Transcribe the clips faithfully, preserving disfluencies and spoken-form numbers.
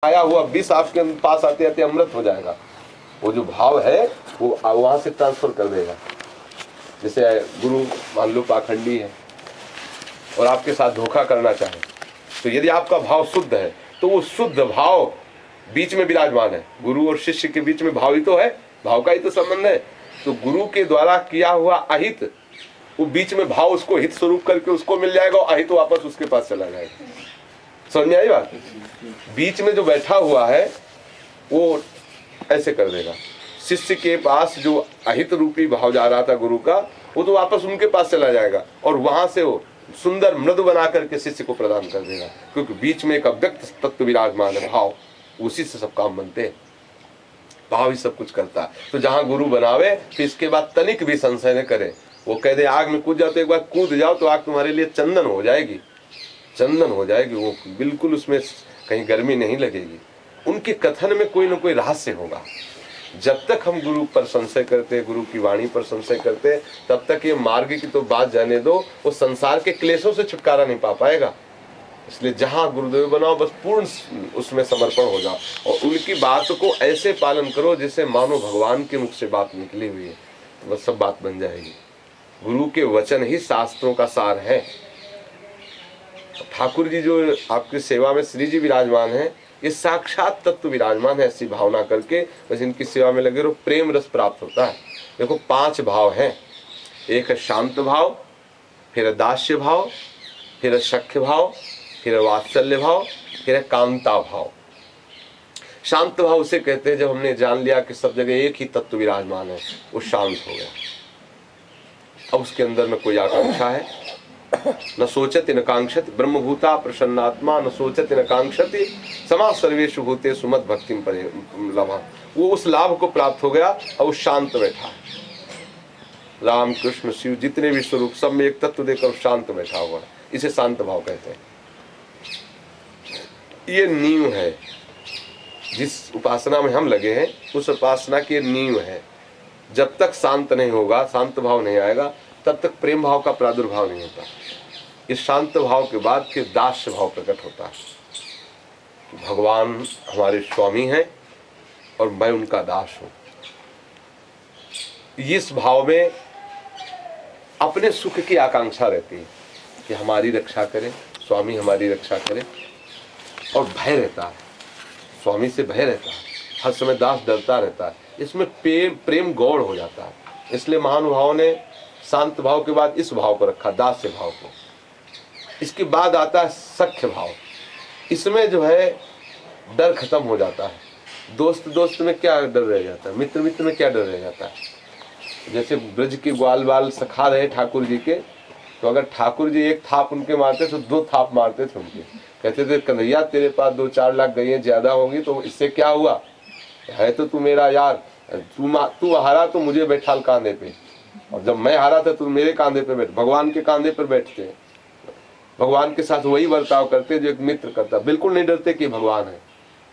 आया हुआ विष आपके पास आते आते अमृत हो जाएगा। वो जो भाव है वो वहां से ट्रांसफर कर देगा। जैसे गुरु मान लो पाखंडी है और आपके साथ धोखा करना चाहे, तो यदि आपका भाव शुद्ध है तो वो शुद्ध भाव बीच में विराजमान है। गुरु और शिष्य के बीच में भाव ही तो है, भाव का ही तो संबंध है। तो गुरु के द्वारा किया हुआ अहित, वो बीच में भाव उसको हित स्वरूप करके उसको मिल जाएगा और अहित वापस उसके पास चला जाएगा। समझ में आई बात? बीच में जो बैठा हुआ है वो ऐसे कर देगा। शिष्य के पास जो अहित रूपी भाव जा रहा था गुरु का, वो तो वापस उनके पास चला जाएगा और वहां से वो सुंदर मृदु बना करके शिष्य को प्रदान कर देगा, क्योंकि बीच में एक अव्यक्त तत्व विराजमान है, भाव। उसी से सब काम बनते हैं, भाव ही सब कुछ करता है। तो जहां गुरु बनावे फिर इसके बाद तनिक भी संशय न करे। वो कह दे आग में कूद जाओ तो एक बार कूद जाओ तो आग तुम्हारे लिए चंदन हो जाएगी, चंदन हो जाएगी। वो बिल्कुल उसमें कहीं गर्मी नहीं लगेगी। उनके कथन में कोई ना कोई रहस्य होगा। जब तक हम गुरु पर संशय करते, गुरु की वाणी पर संशय करते, तब तक ये मार्ग की तो बात जाने दो, वो संसार के क्लेशों से छुटकारा नहीं पा पाएगा। इसलिए जहां गुरुदेव बनाओ बस पूर्ण उसमें समर्पण हो जाओ और उनकी बात को ऐसे पालन करो जैसे मानो भगवान के मुख से बात निकली हुई है, तो बस सब बात बन जाएगी। गुरु के वचन ही शास्त्रों का सार है। ठाकुर जी जो आपकी सेवा में श्री जी विराजमान है, ये साक्षात तत्व विराजमान है। ऐसी भावना करके बस इनकी सेवा में लगे रहो, प्रेम रस प्राप्त होता है। देखो पांच भाव हैं, एक है शांत भाव, फिर है दास्य भाव, फिर है सख्य भाव, फिर है वात्सल्य भाव, फिर है कांता भाव। शांत भाव उसे कहते हैं जब हमने जान लिया कि सब जगह एक ही तत्व विराजमान है, वो शांत हो गया। अब उसके अंदर में कोई आकांक्षा है, न सोचति न कांक्षति, ब्रह्मभूता प्रसन्नात्मा न सोचति न कांक्षति, समा सर्वेषु भूतेषु मद भक्तिं लभा। वो उस लाभ को प्राप्त हो गया और उस शांत बैठा है। राम कृष्ण शिव जितने भी स्वरूप सब में एक तत्व देकर शांत बैठा हुआ है, इसे शांत भाव कहते हैं। ये नींव है, जिस उपासना में हम लगे हैं उस उपासना की नींव है। जब तक शांत नहीं होगा, शांत भाव नहीं आएगा, तब तक प्रेम भाव का प्रादुर्भाव नहीं होता। इस शांत भाव के बाद फिर दास्य भाव प्रकट होता है। भगवान हमारे स्वामी हैं और मैं उनका दास हूं। इस भाव में अपने सुख की आकांक्षा रहती है कि हमारी रक्षा करें, स्वामी हमारी रक्षा करें, और भय रहता है, स्वामी से भय रहता है, हर समय दास डरता रहता है। इसमें प्रेम प्रेम गौड़ हो जाता है। इसलिए महानुभाव ने शांत भाव के बाद इस भाव को रखा, दास्य भाव को। इसके बाद आता है सख्य भाव। इसमें जो है डर खत्म हो जाता है। दोस्त दोस्त में क्या डर रह जाता है, मित्र मित्र में क्या डर रह जाता है। जैसे ब्रज के ग्वाल बाल सखा रहे ठाकुर जी के, तो अगर ठाकुर जी एक थाप उनके मारते तो दो थाप मारते थे उनके। कहते थे कन्हैया तेरे पास दो चार लाख गईं ज्यादा होंगी तो इससे क्या हुआ, है तो तू मेरा यार, तू तू हारा तो मुझे बैठाल कांधे पे, और जब मैं हारा था तो मेरे कांधे पे बैठ। भगवान के कांधे पर बैठते हैं, भगवान के साथ वही बर्ताव करते जो एक मित्र करता। बिल्कुल नहीं डरते कि भगवान है।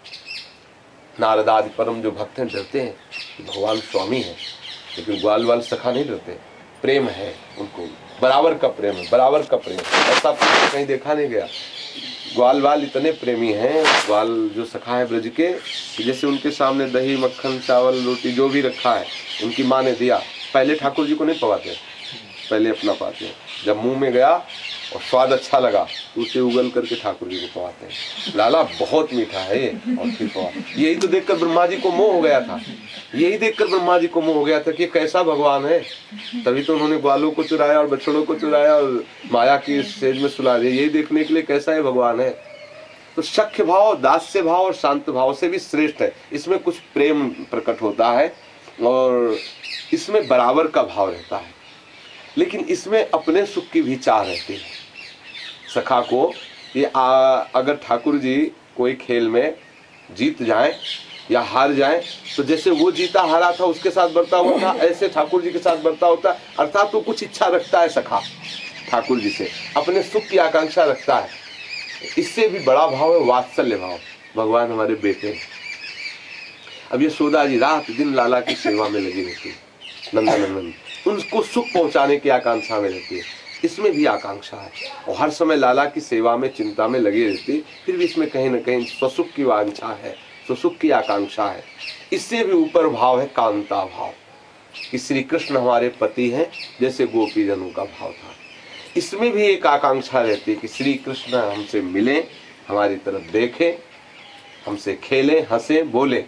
नारद आदि परम जो भक्त हैं डरते हैं कि भगवान स्वामी है, लेकिन ग्वाल वाल सखा नहीं डरते। प्रेम है उनको, बराबर का प्रेम है, बराबर का प्रेम। ऐसा कहीं देखा नहीं गया। ग्वाल वाल इतने प्रेमी हैं, ग्वाल जो सखा है ब्रज के, जैसे उनके सामने दही मक्खन चावल रोटी जो भी रखा है उनकी माँ ने दिया, पहले ठाकुर जी को नहीं पवाते, पहले अपना पाते हैं। जब मुंह में गया और स्वाद अच्छा लगा तो उसे उगल करके ठाकुर जी को पवाते हैं। लाला बहुत मीठा है ये, और फिर पवा। यही तो देखकर ब्रह्मा जी को मोह हो गया था, यही देखकर ब्रह्मा जी को मोह हो गया था कि कैसा भगवान है। तभी तो उन्होंने ग्वालों को चुराया और बछड़ों को चुराया और माया की सेज में सुला दिया, यही देखने के लिए कैसा है भगवान है। तो सख्य भाव, दास्य भाव और शांत भाव से भी श्रेष्ठ है। इसमें कुछ प्रेम प्रकट होता है और इसमें बराबर का भाव रहता है, लेकिन इसमें अपने सुख की भी चाह रहती है। सखा को ये आ, अगर ठाकुर जी कोई खेल में जीत जाए या हार जाए तो जैसे वो जीता हारा था उसके साथ बर्ताव होता, ऐसे ठाकुर जी के साथ बर्ताव होता। अर्थात वो कुछ इच्छा रखता है सखा ठाकुर जी से, अपने सुख की आकांक्षा रखता है। इससे भी बड़ा भाव है वात्सल्य भाव। भगवान हमारे बेटे हैं। अब ये यशोदा जी रात दिन लाला की सेवा में लगी रहती है, नंदन नंदन, उनको सुख पहुंचाने की आकांक्षा में रहती है। इसमें भी आकांक्षा है और हर समय लाला की सेवा में चिंता में लगी रहती, फिर भी इसमें कहीं ना कहीं स्वसुख की वांछा है, स्वसुख की आकांक्षा है। इससे भी ऊपर भाव है कांता भाव कि श्री कृष्ण हमारे पति हैं, जैसे गोपी जनों का भाव था। इसमें भी एक आकांक्षा रहती है कि श्री कृष्ण हमसे मिले, हमारी तरफ देखें, हमसे खेलें, हंसे, बोले।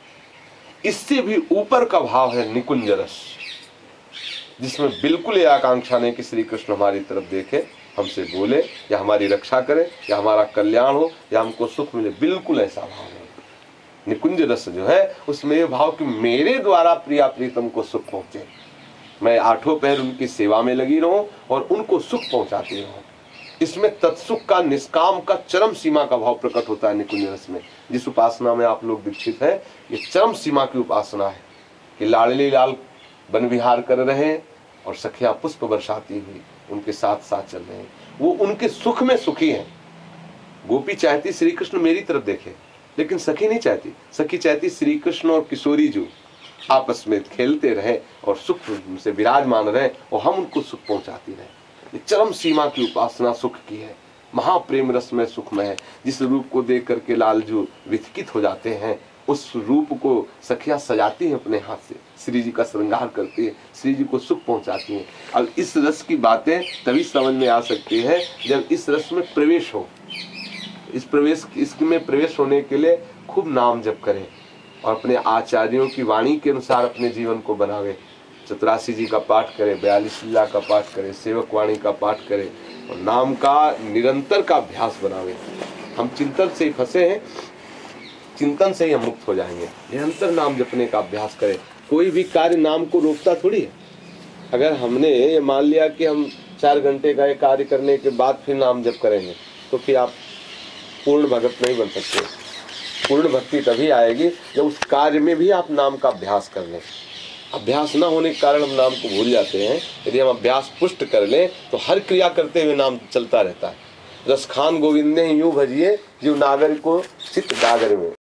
इससे भी ऊपर का भाव है निकुंज रस, जिसमें बिल्कुल ये आकांक्षा नहीं कि श्री कृष्ण हमारी तरफ देखे, हमसे बोले, या हमारी रक्षा करे, या हमारा कल्याण हो, या हमको सुख मिले। बिल्कुल ऐसा भाव नहीं। निकुंज रस जो है उसमें ये भाव कि मेरे द्वारा प्रिया प्रीतम को सुख पहुंचे, मैं आठों पहर उनकी सेवा में लगी रहूं और उनको सुख पहुंचाती रहूं। इसमें तत्सुख का, निष्काम का, चरम सीमा का भाव प्रकट होता है निकुंज रस में। जिस उपासना में आप लोग दीक्षित है, ये चरम सीमा की उपासना है कि लाडली लाल वन विहार कर रहे हैं और सखिया पुष्प बरसाती हुई उनके साथ साथ चल रहे हैं। वो उनके सुख में सुखी है। गोपी चाहती श्री कृष्ण मेरी तरफ देखे, लेकिन सखी नहीं चाहती। सखी चाहती श्री कृष्ण और किशोरी जो आपस में खेलते रहे और सुख से विराजमान रहे और हम उनको सुख पहुंचाती रहे। ये चरम सीमा की उपासना सुख की है, महाप्रेम रस में सुख में है। जिस रूप को देख करके लालजू विचकित हो जाते हैं, उस रूप को सखियां सजाती हैं अपने हाथ से, श्री जी का श्रृंगार करती है, श्री जी को सुख पहुंचाती हैं। अब इस रस की बातें तभी समझ में आ सकती है जब इस रस में प्रवेश हो। इस प्रवेश इसमें प्रवेश होने के लिए खूब नाम जप करें और अपने आचार्यों की वाणी के अनुसार अपने जीवन को बनावे। चतुरासी जी का पाठ करें, बयालीस लीला का पाठ करें, सेवक वाणी का पाठ करें और नाम का निरंतर का अभ्यास बनावे। हम चिंतन से ही फंसे हैं, चिंतन से ही हम मुक्त हो जाएंगे। निरंतर नाम जपने का अभ्यास करें। कोई भी कार्य नाम को रोकता थोड़ी है। अगर हमने ये मान लिया कि हम चार घंटे का कार्य करने के बाद फिर नाम जप करेंगे, तो फिर आप पूर्ण भगत नहीं बन सकते। पूर्ण भक्ति तभी आएगी जब उस कार्य में भी आप नाम का अभ्यास कर लें। अभ्यास न होने के कारण हम नाम को भूल जाते हैं। यदि हम अभ्यास पुष्ट कर लें तो हर क्रिया करते हुए नाम चलता रहता है। रस खान गोविंद ने यूं भजिए जो नागर को चित गागर में।